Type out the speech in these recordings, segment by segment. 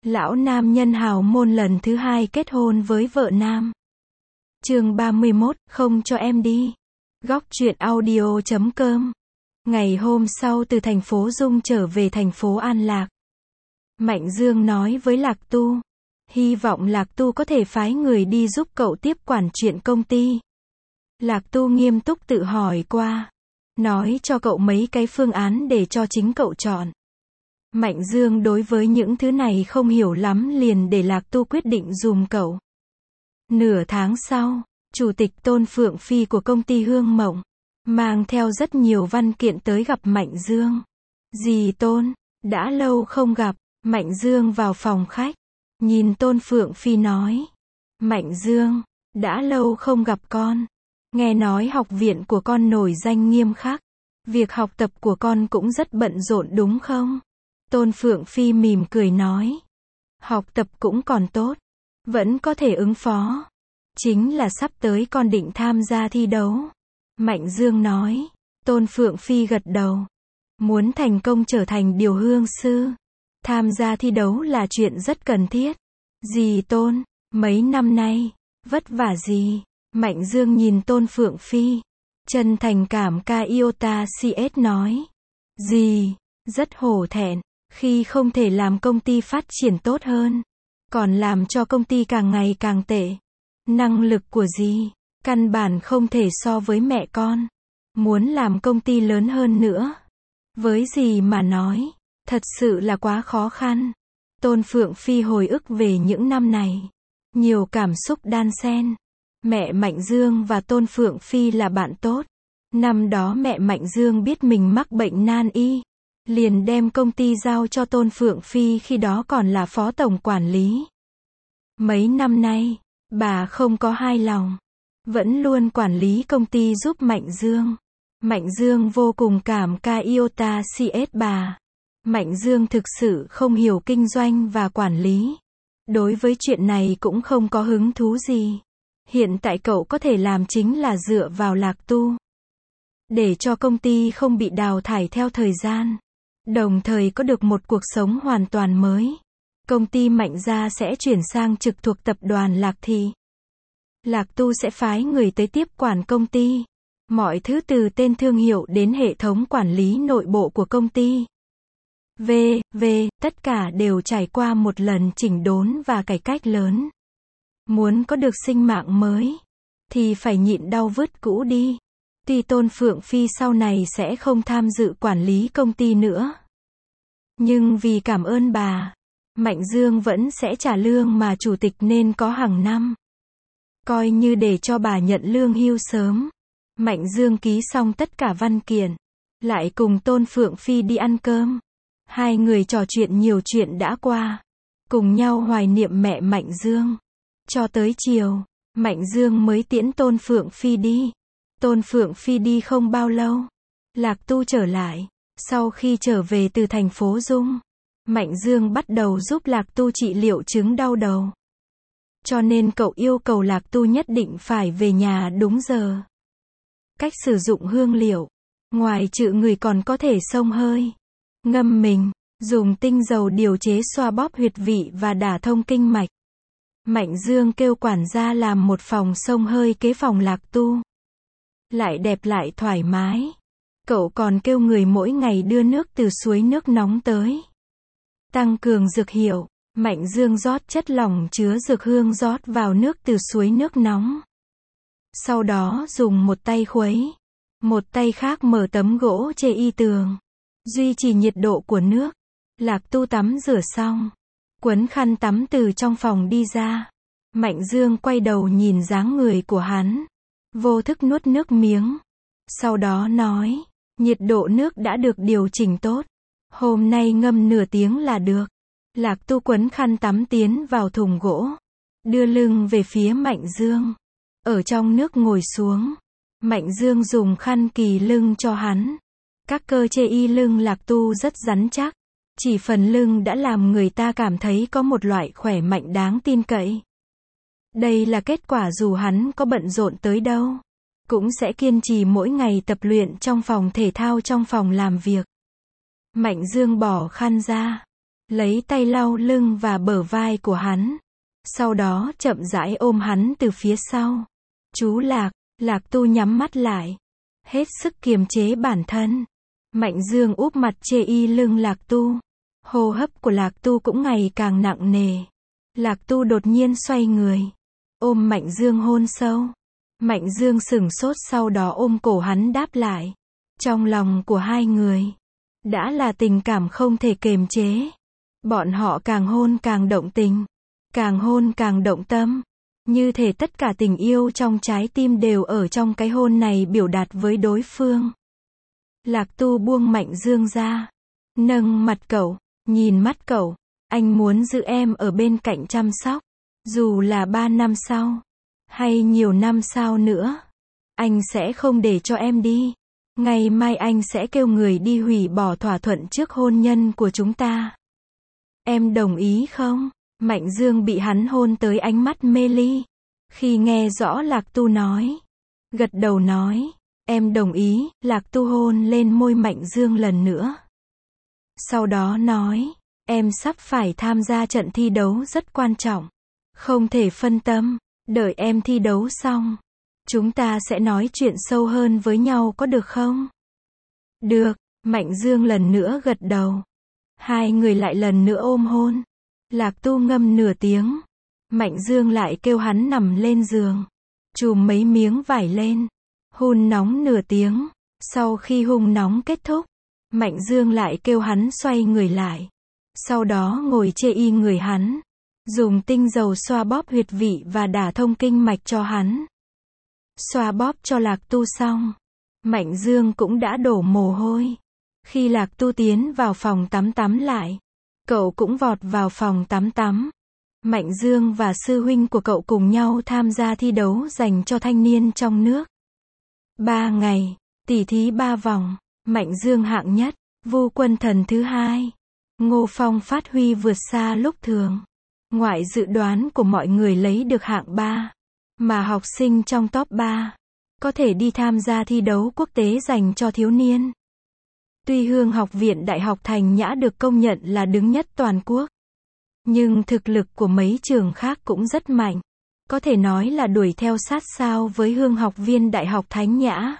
Lão nam nhân hào môn lần thứ hai kết hôn với vợ nam. Chương 31, không cho em đi. Góc truyện audio.com. Ngày hôm sau từ thành phố Dung trở về thành phố An Lạc. Mạnh Dương nói với Lạc Tu. Hy vọng Lạc Tu có thể phái người đi giúp cậu tiếp quản chuyện công ty. Lạc Tu nghiêm túc tự hỏi qua. Nói cho cậu mấy cái phương án để cho chính cậu chọn. Mạnh Dương đối với những thứ này không hiểu lắm liền để Lạc Tu quyết định dùm cậu. Nửa tháng sau, Chủ tịch Tôn Phượng Phi của công ty Hương Mộng, mang theo rất nhiều văn kiện tới gặp Mạnh Dương. Dì Tôn, đã lâu không gặp. Mạnh Dương vào phòng khách, nhìn Tôn Phượng Phi nói. Mạnh Dương, đã lâu không gặp con. Nghe nói học viện của con nổi danh nghiêm khắc. Việc học tập của con cũng rất bận rộn đúng không? Tôn Phượng Phi mỉm cười nói. Học tập cũng còn tốt. Vẫn có thể ứng phó. Chính là sắp tới con định tham gia thi đấu. Mạnh Dương nói. Tôn Phượng Phi gật đầu. Muốn thành công trở thành điều hương sư. Tham gia thi đấu là chuyện rất cần thiết. Dì Tôn, mấy năm nay, vất vả gì? Mạnh Dương nhìn Tôn Phượng Phi. Chân thành cảm ca Iota CS nói. Dì, rất hổ thẹn. Khi không thể làm công ty phát triển tốt hơn. Còn làm cho công ty càng ngày càng tệ. Năng lực của dì, căn bản không thể so với mẹ con. Muốn làm công ty lớn hơn nữa. Với dì mà nói, thật sự là quá khó khăn. Tôn Phượng Phi hồi ức về những năm này. Nhiều cảm xúc đan xen. Mẹ Mạnh Dương và Tôn Phượng Phi là bạn tốt. Năm đó mẹ Mạnh Dương biết mình mắc bệnh nan y. Liền đem công ty giao cho Tôn Phượng Phi khi đó còn là phó tổng quản lý. Mấy năm nay, bà không có hài lòng. Vẫn luôn quản lý công ty giúp Mạnh Dương. Mạnh Dương vô cùng cảm ca Iota CS bà. Mạnh Dương thực sự không hiểu kinh doanh và quản lý. Đối với chuyện này cũng không có hứng thú gì. Hiện tại cậu có thể làm chính là dựa vào Lạc Tu. Để cho công ty không bị đào thải theo thời gian. Đồng thời có được một cuộc sống hoàn toàn mới. Công ty Mạnh gia sẽ chuyển sang trực thuộc tập đoàn Lạc Thị. Lạc Tu sẽ phái người tới tiếp quản công ty. Mọi thứ từ tên thương hiệu đến hệ thống quản lý nội bộ của công ty. Tất cả đều trải qua một lần chỉnh đốn và cải cách lớn. Muốn có được sinh mạng mới, thì phải nhịn đau vứt cũ đi. Tuy Tôn Phượng Phi sau này sẽ không tham dự quản lý công ty nữa. Nhưng vì cảm ơn bà, Mạnh Dương vẫn sẽ trả lương mà chủ tịch nên có hàng năm. Coi như để cho bà nhận lương hưu sớm. Mạnh Dương ký xong tất cả văn kiện. Lại cùng Tôn Phượng Phi đi ăn cơm. Hai người trò chuyện nhiều chuyện đã qua. Cùng nhau hoài niệm mẹ Mạnh Dương. Cho tới chiều, Mạnh Dương mới tiễn Tôn Phượng Phi đi. Tôn Phượng Phi đi không bao lâu. Lạc Tu trở lại. Sau khi trở về từ thành phố Dung, Mạnh Dương bắt đầu giúp Lạc Tu trị liệu chứng đau đầu. Cho nên cậu yêu cầu Lạc Tu nhất định phải về nhà đúng giờ. Cách sử dụng hương liệu. Ngoài trừ người còn có thể xông hơi, ngâm mình, dùng tinh dầu điều chế xoa bóp huyệt vị và đả thông kinh mạch. Mạnh Dương kêu quản gia làm một phòng xông hơi kế phòng Lạc Tu. Lại đẹp lại thoải mái. Cậu còn kêu người mỗi ngày đưa nước từ suối nước nóng tới. Tăng cường dược hiệu. Mạnh Dương rót chất lỏng chứa dược hương rót vào nước từ suối nước nóng. Sau đó dùng một tay khuấy. Một tay khác mở tấm gỗ chê y tường. Duy trì nhiệt độ của nước. Lạc Tu tắm rửa xong. Quấn khăn tắm từ trong phòng đi ra. Mạnh Dương quay đầu nhìn dáng người của hắn. Vô thức nuốt nước miếng. Sau đó nói. Nhiệt độ nước đã được điều chỉnh tốt. Hôm nay ngâm nửa tiếng là được. Lạc Tu quấn khăn tắm tiến vào thùng gỗ. Đưa lưng về phía Mạnh Dương. Ở trong nước ngồi xuống. Mạnh Dương dùng khăn kì lưng cho hắn. Các cơ chê y lưng Lạc Tu rất rắn chắc. Chỉ phần lưng đã làm người ta cảm thấy có một loại khỏe mạnh đáng tin cậy. Đây là kết quả dù hắn có bận rộn tới đâu. Cũng sẽ kiên trì mỗi ngày tập luyện trong phòng thể thao trong phòng làm việc. Mạnh Dương bỏ khăn ra. lấy tay lau lưng và bờ vai của hắn. Sau đó chậm rãi ôm hắn từ phía sau. Chú Lạc, Lạc Tu nhắm mắt lại. Hết sức kiềm chế bản thân. Mạnh Dương úp mặt chê y lưng Lạc Tu. Hô hấp của Lạc Tu cũng ngày càng nặng nề. Lạc Tu đột nhiên xoay người. Ôm Mạnh Dương hôn sâu. Mạnh Dương sửng sốt sau đó ôm cổ hắn đáp lại. Trong lòng của hai người đã là tình cảm không thể kềm chế. Bọn họ càng hôn càng động tình. Càng hôn càng động tâm. Như thể tất cả tình yêu trong trái tim đều ở trong cái hôn này biểu đạt với đối phương. Lạc Tu buông Mạnh Dương ra. Nâng mặt cậu. Nhìn mắt cậu. Anh muốn giữ em ở bên cạnh chăm sóc. Dù là 3 năm sau. Hay nhiều năm sau nữa. Anh sẽ không để cho em đi. Ngày mai anh sẽ kêu người đi hủy bỏ thỏa thuận trước hôn nhân của chúng ta. Em đồng ý không? Mạnh Dương bị hắn hôn tới ánh mắt mê ly. Khi nghe rõ Lạc Tu nói. Gật đầu nói. Em đồng ý. Lạc Tu hôn lên môi Mạnh Dương lần nữa. Sau đó nói. Em sắp phải tham gia trận thi đấu rất quan trọng. Không thể phân tâm. Đợi em thi đấu xong. Chúng ta sẽ nói chuyện sâu hơn với nhau có được không? Được. Mạnh Dương lần nữa gật đầu. Hai người lại lần nữa ôm hôn. Lạc Tu ngâm nửa tiếng. Mạnh Dương lại kêu hắn nằm lên giường. Chùm mấy miếng vải lên. Hun nóng nửa tiếng. Sau khi hun nóng kết thúc. Mạnh Dương lại kêu hắn xoay người lại. Sau đó ngồi chê y người hắn. Dùng tinh dầu xoa bóp huyệt vị và đả thông kinh mạch cho hắn. Xoa bóp cho Lạc Tu xong. Mạnh Dương cũng đã đổ mồ hôi. Khi Lạc Tu tiến vào phòng tắm lại. Cậu cũng vọt vào phòng tắm. Mạnh Dương và sư huynh của cậu cùng nhau tham gia thi đấu dành cho thanh niên trong nước. 3 ngày, tỉ thí 3 vòng. Mạnh Dương hạng nhất, Vu Quân Thần thứ hai. Ngô Phong phát huy vượt xa lúc thường. Ngoại dự đoán của mọi người lấy được hạng 3. Mà học sinh trong top 3 có thể đi tham gia thi đấu quốc tế dành cho thiếu niên. Tuy Hương Học viện Đại học Thành Nhã được công nhận là đứng nhất toàn quốc. Nhưng thực lực của mấy trường khác cũng rất mạnh. Có thể nói là đuổi theo sát sao với Hương Học viên Đại học Thánh Nhã.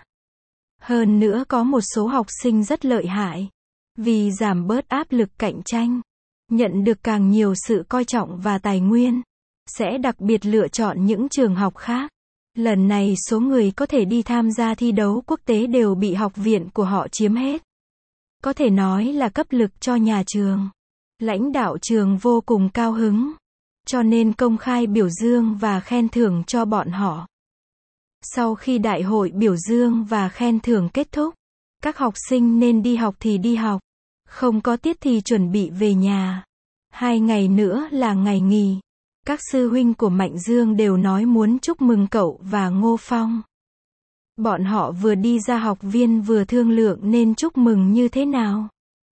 Hơn nữa có một số học sinh rất lợi hại. Vì giảm bớt áp lực cạnh tranh. Nhận được càng nhiều sự coi trọng và tài nguyên. Sẽ đặc biệt lựa chọn những trường học khác. Lần này số người có thể đi tham gia thi đấu quốc tế đều bị học viện của họ chiếm hết. Có thể nói là cấp lực cho nhà trường. Lãnh đạo trường vô cùng cao hứng. Cho nên công khai biểu dương và khen thưởng cho bọn họ. Sau khi đại hội biểu dương và khen thưởng kết thúc. Các học sinh nên đi học thì đi học. Không có tiết thì chuẩn bị về nhà. 2 ngày nữa là ngày nghỉ. Các sư huynh của Mạnh Dương đều nói muốn chúc mừng cậu và Ngô Phong. Bọn họ vừa đi ra học viên vừa thương lượng nên chúc mừng như thế nào.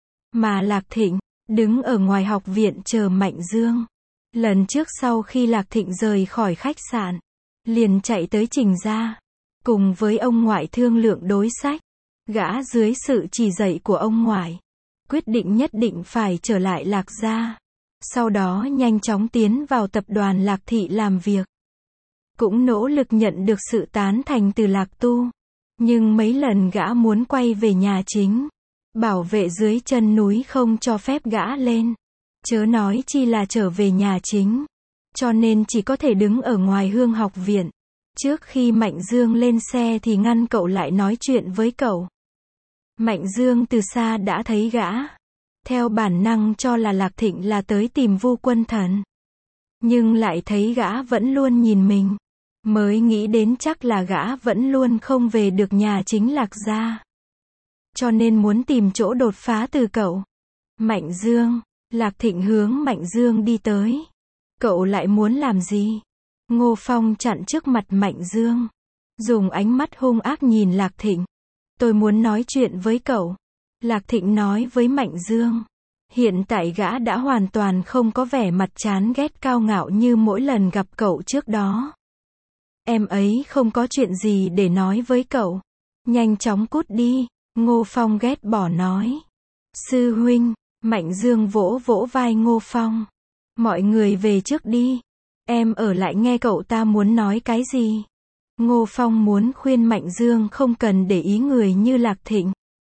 Mà Lạc Thịnh, đứng ở ngoài học viện chờ Mạnh Dương. Lần trước sau khi Lạc Thịnh rời khỏi khách sạn, liền chạy tới Trình gia. Cùng với ông ngoại thương lượng đối sách. Gã dưới sự chỉ dạy của ông ngoại. Quyết định nhất định phải trở lại Lạc gia. Sau đó nhanh chóng tiến vào tập đoàn Lạc Thị làm việc. Cũng nỗ lực nhận được sự tán thành từ Lạc Tu. Nhưng mấy lần gã muốn quay về nhà chính. Bảo vệ dưới chân núi không cho phép gã lên. Chớ nói chi là trở về nhà chính. Cho nên chỉ có thể đứng ở ngoài Hương Học viện. Trước khi Mạnh Dương lên xe thì ngăn cậu lại nói chuyện với cậu. Mạnh Dương từ xa đã thấy gã. Theo bản năng cho là Lạc Thịnh là tới tìm Vu Quân Thần. Nhưng lại thấy gã vẫn luôn nhìn mình. Mới nghĩ đến chắc là gã vẫn luôn không về được nhà chính Lạc gia. Cho nên muốn tìm chỗ đột phá từ cậu. Mạnh Dương. Lạc Thịnh hướng Mạnh Dương đi tới. Cậu lại muốn làm gì? Ngô Phong chặn trước mặt Mạnh Dương. Dùng ánh mắt hung ác nhìn Lạc Thịnh. Tôi muốn nói chuyện với cậu. Lạc Thịnh nói với Mạnh Dương. Hiện tại gã đã hoàn toàn không có vẻ mặt chán ghét cao ngạo như mỗi lần gặp cậu trước đó. Em ấy không có chuyện gì để nói với cậu. Nhanh chóng cút đi. Ngô Phong ghét bỏ nói. Sư huynh, Mạnh Dương vỗ vỗ vai Ngô Phong. Mọi người về trước đi. Em ở lại nghe cậu ta muốn nói cái gì. Ngô Phong muốn khuyên Mạnh Dương không cần để ý người như Lạc Thịnh.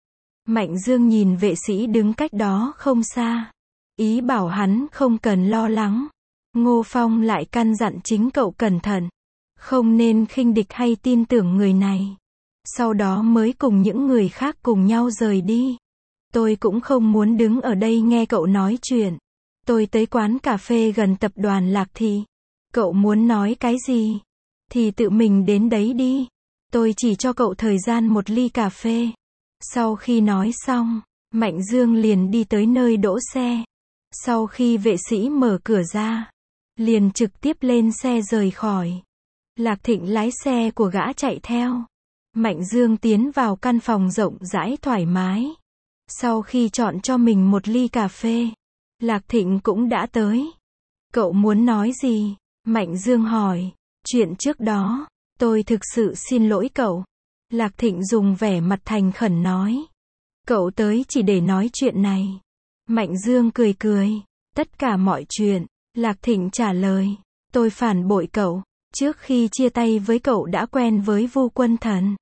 Mạnh Dương nhìn vệ sĩ đứng cách đó không xa. Ý bảo hắn không cần lo lắng. Ngô Phong lại căn dặn chính cậu cẩn thận. Không nên khinh địch hay tin tưởng người này. Sau đó mới cùng những người khác cùng nhau rời đi. Tôi cũng không muốn đứng ở đây nghe cậu nói chuyện. Tôi tới quán cà phê gần tập đoàn Lạc Thị. Cậu muốn nói cái gì? Thì tự mình đến đấy đi. Tôi chỉ cho cậu thời gian 1 ly cà phê. Sau khi nói xong, Mạnh Dương liền đi tới nơi đỗ xe. Sau khi vệ sĩ mở cửa ra, liền trực tiếp lên xe rời khỏi. Lạc Thịnh lái xe của gã chạy theo. Mạnh Dương tiến vào căn phòng rộng rãi thoải mái. Sau khi chọn cho mình 1 ly cà phê, Lạc Thịnh cũng đã tới. Cậu muốn nói gì? Mạnh Dương hỏi. Chuyện trước đó, tôi thực sự xin lỗi cậu. Lạc Thịnh dùng vẻ mặt thành khẩn nói. Cậu tới chỉ để nói chuyện này. Mạnh Dương cười cười. Tất cả mọi chuyện. Lạc Thịnh trả lời. Tôi phản bội cậu. Trước khi chia tay với cậu đã quen với Vu Quân Thần.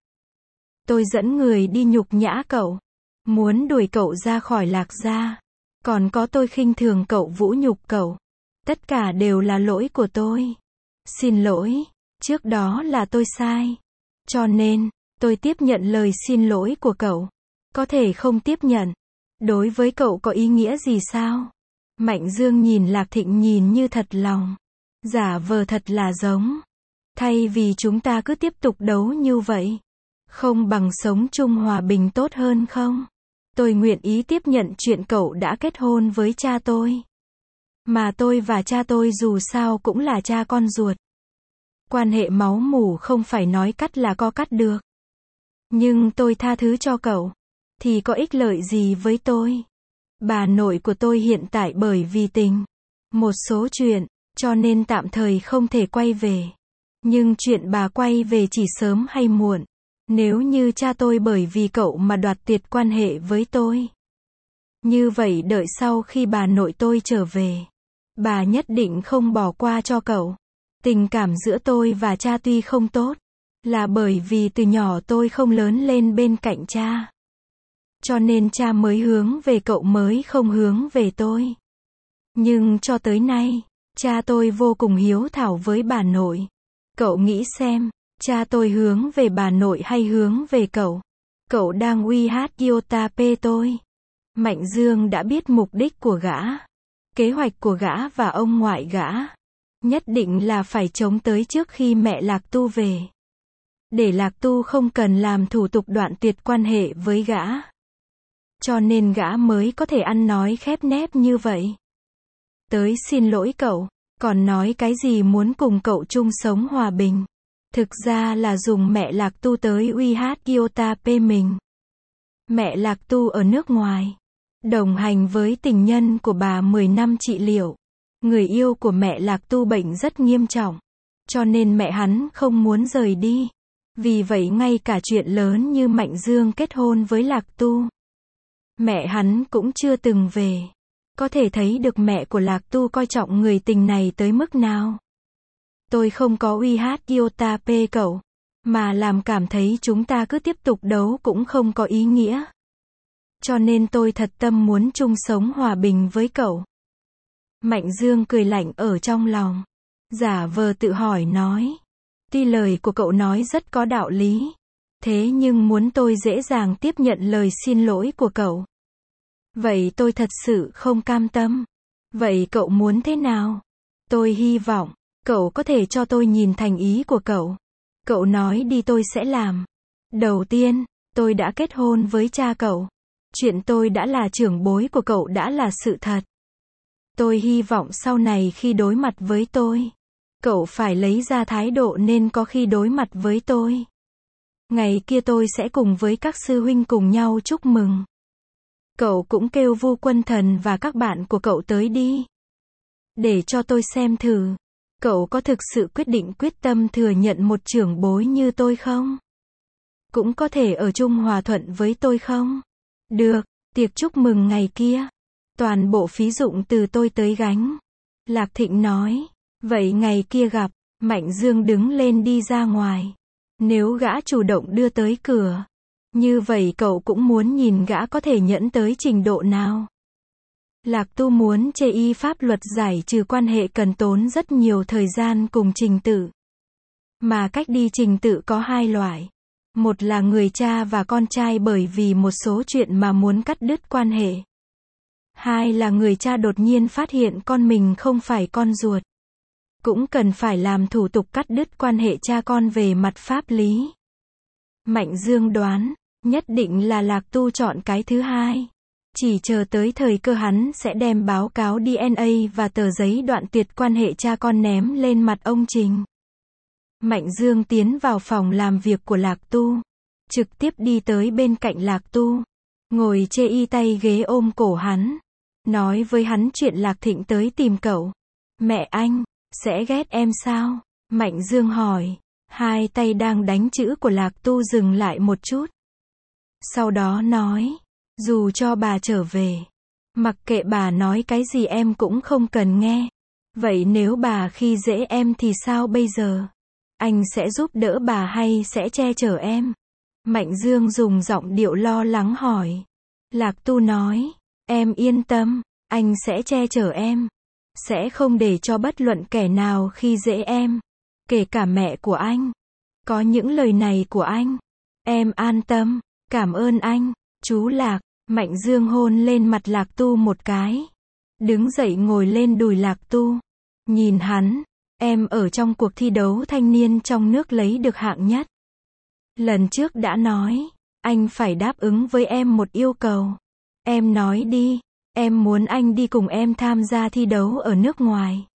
Tôi dẫn người đi nhục nhã cậu. Muốn đuổi cậu ra khỏi Lạc gia. Còn có tôi khinh thường cậu, vũ nhục cậu. Tất cả đều là lỗi của tôi. Xin lỗi. Trước đó là tôi sai. Cho nên, tôi tiếp nhận lời xin lỗi của cậu. Có thể không tiếp nhận. Đối với cậu có ý nghĩa gì sao? Mạnh Dương nhìn Lạc Thịnh nhìn như thật lòng. Giả vờ thật là giống. Thay vì chúng ta cứ tiếp tục đấu như vậy. Không bằng sống chung hòa bình tốt hơn không? Tôi nguyện ý tiếp nhận chuyện cậu đã kết hôn với cha tôi. Mà tôi và cha tôi dù sao cũng là cha con ruột. Quan hệ máu mủ không phải nói cắt là có cắt được. Nhưng tôi tha thứ cho cậu. Thì có ích lợi gì với tôi? Bà nội của tôi hiện tại bởi vì tình. Một số chuyện, cho nên tạm thời không thể quay về. Nhưng chuyện bà quay về chỉ sớm hay muộn. Nếu như cha tôi bởi vì cậu mà đoạt tuyệt quan hệ với tôi. Như vậy đợi sau khi bà nội tôi trở về. Bà nhất định không bỏ qua cho cậu. Tình cảm giữa tôi và cha tuy không tốt. Là bởi vì từ nhỏ tôi không lớn lên bên cạnh cha. Cho nên cha mới hướng về cậu mới không hướng về tôi. Nhưng cho tới nay, cha tôi vô cùng hiếu thảo với bà nội. Cậu nghĩ xem, cha tôi hướng về bà nội hay hướng về cậu? Cậu đang uy hát Yotape tôi. Mạnh Dương đã biết mục đích của gã. Kế hoạch của gã và ông ngoại gã. Nhất định là phải chống tới trước khi mẹ Lạc Tu về. Để Lạc Tu không cần làm thủ tục đoạn tuyệt quan hệ với gã. Cho nên gã mới có thể ăn nói khép nép như vậy. Tới xin lỗi cậu, còn nói cái gì muốn cùng cậu chung sống hòa bình. Thực ra là dùng mẹ Lạc Tu tới uy hát Yotape mình. Mẹ Lạc Tu ở nước ngoài. Đồng hành với tình nhân của bà 10 năm trị liệu. Người yêu của mẹ Lạc Tu bệnh rất nghiêm trọng. Cho nên mẹ hắn không muốn rời đi. Vì vậy ngay cả chuyện lớn như Mạnh Dương kết hôn với Lạc Tu. Mẹ hắn cũng chưa từng về. Có thể thấy được mẹ của Lạc Tu coi trọng người tình này tới mức nào. Tôi không có uy hát Yotape cậu. Mà làm cảm thấy chúng ta cứ tiếp tục đấu cũng không có ý nghĩa. Cho nên tôi thật tâm muốn chung sống hòa bình với cậu. Mạnh Dương cười lạnh ở trong lòng. Giả vờ tự hỏi nói. Tuy lời của cậu nói rất có đạo lý. Thế nhưng muốn tôi dễ dàng tiếp nhận lời xin lỗi của cậu. Vậy tôi thật sự không cam tâm. Vậy cậu muốn thế nào? Tôi hy vọng, cậu có thể cho tôi nhìn thành ý của cậu. Cậu nói đi tôi sẽ làm. Đầu tiên, tôi đã kết hôn với cha cậu. Chuyện tôi đã là trưởng bối của cậu đã là sự thật. Tôi hy vọng sau này khi đối mặt với tôi, cậu phải lấy ra thái độ nên có khi đối mặt với tôi. Ngày kia tôi sẽ cùng với các sư huynh cùng nhau chúc mừng. Cậu cũng kêu Vu Quân Thần và các bạn của cậu tới đi. Để cho tôi xem thử. Cậu có thực sự quyết tâm thừa nhận một trưởng bối như tôi không? Cũng có thể ở chung hòa thuận với tôi không? Được, tiệc chúc mừng ngày kia. Toàn bộ phí dụng từ tôi tới gánh. Lạc Thịnh nói. Vậy ngày kia gặp, Mạnh Dương đứng lên đi ra ngoài. Nếu gã chủ động đưa tới cửa, như vậy cậu cũng muốn nhìn gã có thể nhẫn tới trình độ nào. Lạc Tu muốn chê y pháp luật giải trừ quan hệ cần tốn rất nhiều thời gian cùng trình tự. Mà cách đi trình tự có hai loại. Một là người cha và con trai bởi vì một số chuyện mà muốn cắt đứt quan hệ. Hai là người cha đột nhiên phát hiện con mình không phải con ruột. Cũng cần phải làm thủ tục cắt đứt quan hệ cha con về mặt pháp lý. Mạnh Dương đoán, nhất định là Lạc Tu chọn cái thứ hai. Chỉ chờ tới thời cơ hắn sẽ đem báo cáo DNA và tờ giấy đoạn tuyệt quan hệ cha con ném lên mặt ông Trình. Mạnh Dương tiến vào phòng làm việc của Lạc Tu. Trực tiếp đi tới bên cạnh Lạc Tu. Ngồi chê y tay ghế ôm cổ hắn. Nói với hắn chuyện Lạc Thịnh tới tìm cậu. Mẹ anh, sẽ ghét em sao? Mạnh Dương hỏi. Hai tay đang đánh chữ của Lạc Tu dừng lại một chút. Sau đó nói. Dù cho bà trở về. Mặc kệ bà nói cái gì em cũng không cần nghe. Vậy nếu bà khi dễ em thì sao bây giờ? Anh sẽ giúp đỡ bà hay sẽ che chở em? Mạnh Dương dùng giọng điệu lo lắng hỏi. Lạc Tu nói. Em yên tâm, anh sẽ che chở em. Sẽ không để cho bất luận kẻ nào khi dễ em. Kể cả mẹ của anh. Có những lời này của anh. Em an tâm. Cảm ơn anh. Chú Lạc. Mạnh Dương hôn lên mặt Lạc Tu một cái. Đứng dậy ngồi lên đùi Lạc Tu. Nhìn hắn. Em ở trong cuộc thi đấu thanh niên trong nước lấy được hạng nhất. Lần trước đã nói. Anh phải đáp ứng với em một yêu cầu. Em nói đi. Em muốn anh đi cùng em tham gia thi đấu ở nước ngoài.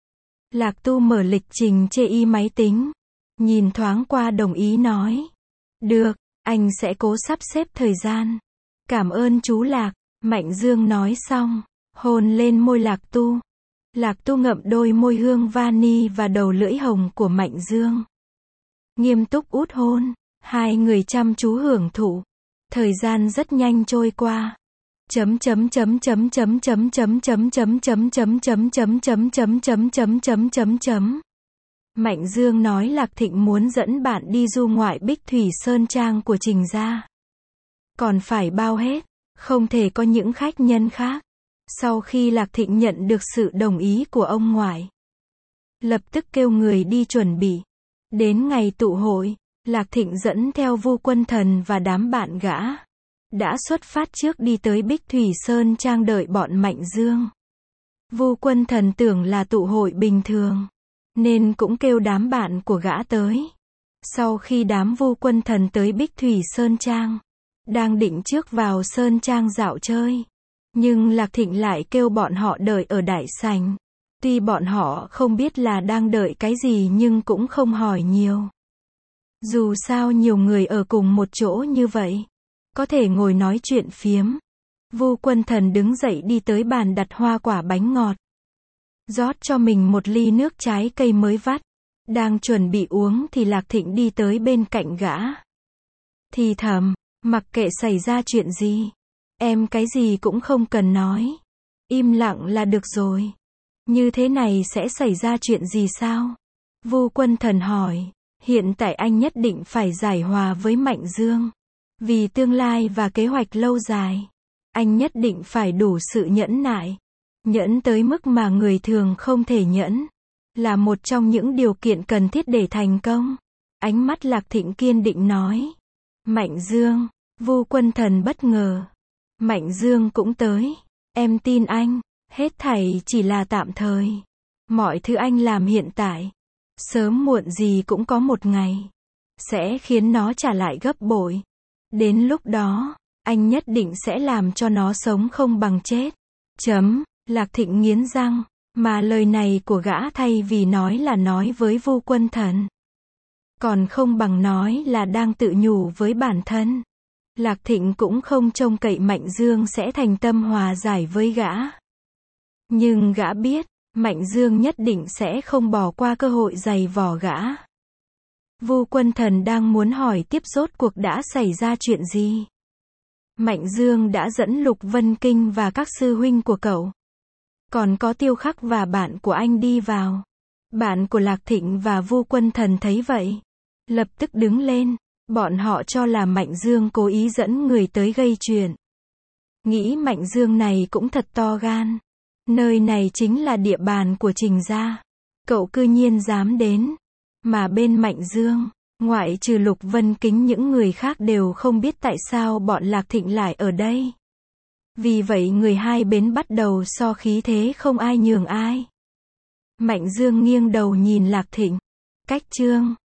Lạc Tu mở lịch trình chê y máy tính. Nhìn thoáng qua đồng ý nói. Được, anh sẽ cố sắp xếp thời gian. Cảm ơn chú Lạc. Mạnh Dương nói xong. Hôn lên môi Lạc Tu. Lạc Tu ngậm đôi môi hương vani và đầu lưỡi hồng của Mạnh Dương. Nghiêm túc út hôn. Hai người chăm chú hưởng thụ. Thời gian rất nhanh trôi qua. Chấm chấm chấm chấm chấm chấm chấm chấm chấm chấm chấm chấm chấm chấm chấm chấm chấm chấm chấm chấm. Mạnh Dương nói Lạc Thịnh muốn dẫn bạn đi du ngoại Bích Thủy Sơn Trang của Trình gia. Còn phải bao hết, không thể có những khách nhân khác. Sau khi Lạc Thịnh nhận được sự đồng ý của ông ngoại, lập tức kêu người đi chuẩn bị. Đến ngày tụ hội, Lạc Thịnh dẫn theo Vu Quân Thần và đám bạn gã. Đã xuất phát trước đi tới Bích Thủy Sơn Trang đợi bọn Mạnh Dương. Vu Quân Thần tưởng là tụ hội bình thường, nên cũng kêu đám bạn của gã tới. Sau khi đám Vu Quân Thần tới Bích Thủy Sơn Trang, đang định trước vào Sơn Trang dạo chơi. Nhưng Lạc Thịnh lại kêu bọn họ đợi ở đại sảnh. Tuy bọn họ không biết là đang đợi cái gì nhưng cũng không hỏi nhiều. Dù sao nhiều người ở cùng một chỗ như vậy, có thể ngồi nói chuyện phiếm. Vu Quân Thần đứng dậy đi tới bàn đặt hoa quả bánh ngọt. Rót cho mình một ly nước trái cây mới vắt. Đang chuẩn bị uống thì Lạc Thịnh đi tới bên cạnh gã. Thì thầm, mặc kệ xảy ra chuyện gì, em cái gì cũng không cần nói. Im lặng là được rồi. Như thế này sẽ xảy ra chuyện gì sao? Vu Quân Thần hỏi. Hiện tại anh nhất định phải giải hòa với Mạnh Dương. Vì tương lai và kế hoạch lâu dài, anh nhất định phải đủ sự nhẫn nại. Nhẫn tới mức mà người thường không thể nhẫn. Là một trong những điều kiện cần thiết để thành công. Ánh mắt Lạc Thịnh kiên định nói. Mạnh Dương. Vu Quân Thần bất ngờ. Mạnh Dương cũng tới. Em tin anh. Hết thảy chỉ là tạm thời. Mọi thứ anh làm hiện tại, sớm muộn gì cũng có một ngày sẽ khiến nó trả lại gấp bội. Đến lúc đó, anh nhất định sẽ làm cho nó sống không bằng chết. Lạc Thịnh nghiến răng, mà lời này của gã thay vì nói là nói với Vu Quân Thần, còn không bằng nói là đang tự nhủ với bản thân. Lạc Thịnh cũng không trông cậy Mạnh Dương sẽ thành tâm hòa giải với gã. Nhưng gã biết, Mạnh Dương nhất định sẽ không bỏ qua cơ hội giày vò gã. Vu Quân Thần đang muốn hỏi tiếp rốt cuộc đã xảy ra chuyện gì. Mạnh Dương đã dẫn Lục Vân Kinh và các sư huynh của cậu. Còn có Tiêu Khắc và bạn của anh đi vào. Bạn của Lạc Thịnh và Vu Quân Thần thấy vậy, lập tức đứng lên. Bọn họ cho là Mạnh Dương cố ý dẫn người tới gây chuyện. Nghĩ Mạnh Dương này cũng thật to gan. Nơi này chính là địa bàn của Trình gia. Cậu cư nhiên dám đến. Mà bên Mạnh Dương, ngoại trừ Lục Vân Kính, những người khác đều không biết tại sao bọn Lạc Thịnh lại ở đây. Vì vậy người hai bên bắt đầu so khí thế, không ai nhường ai. Mạnh Dương nghiêng đầu nhìn Lạc Thịnh. Cách Trương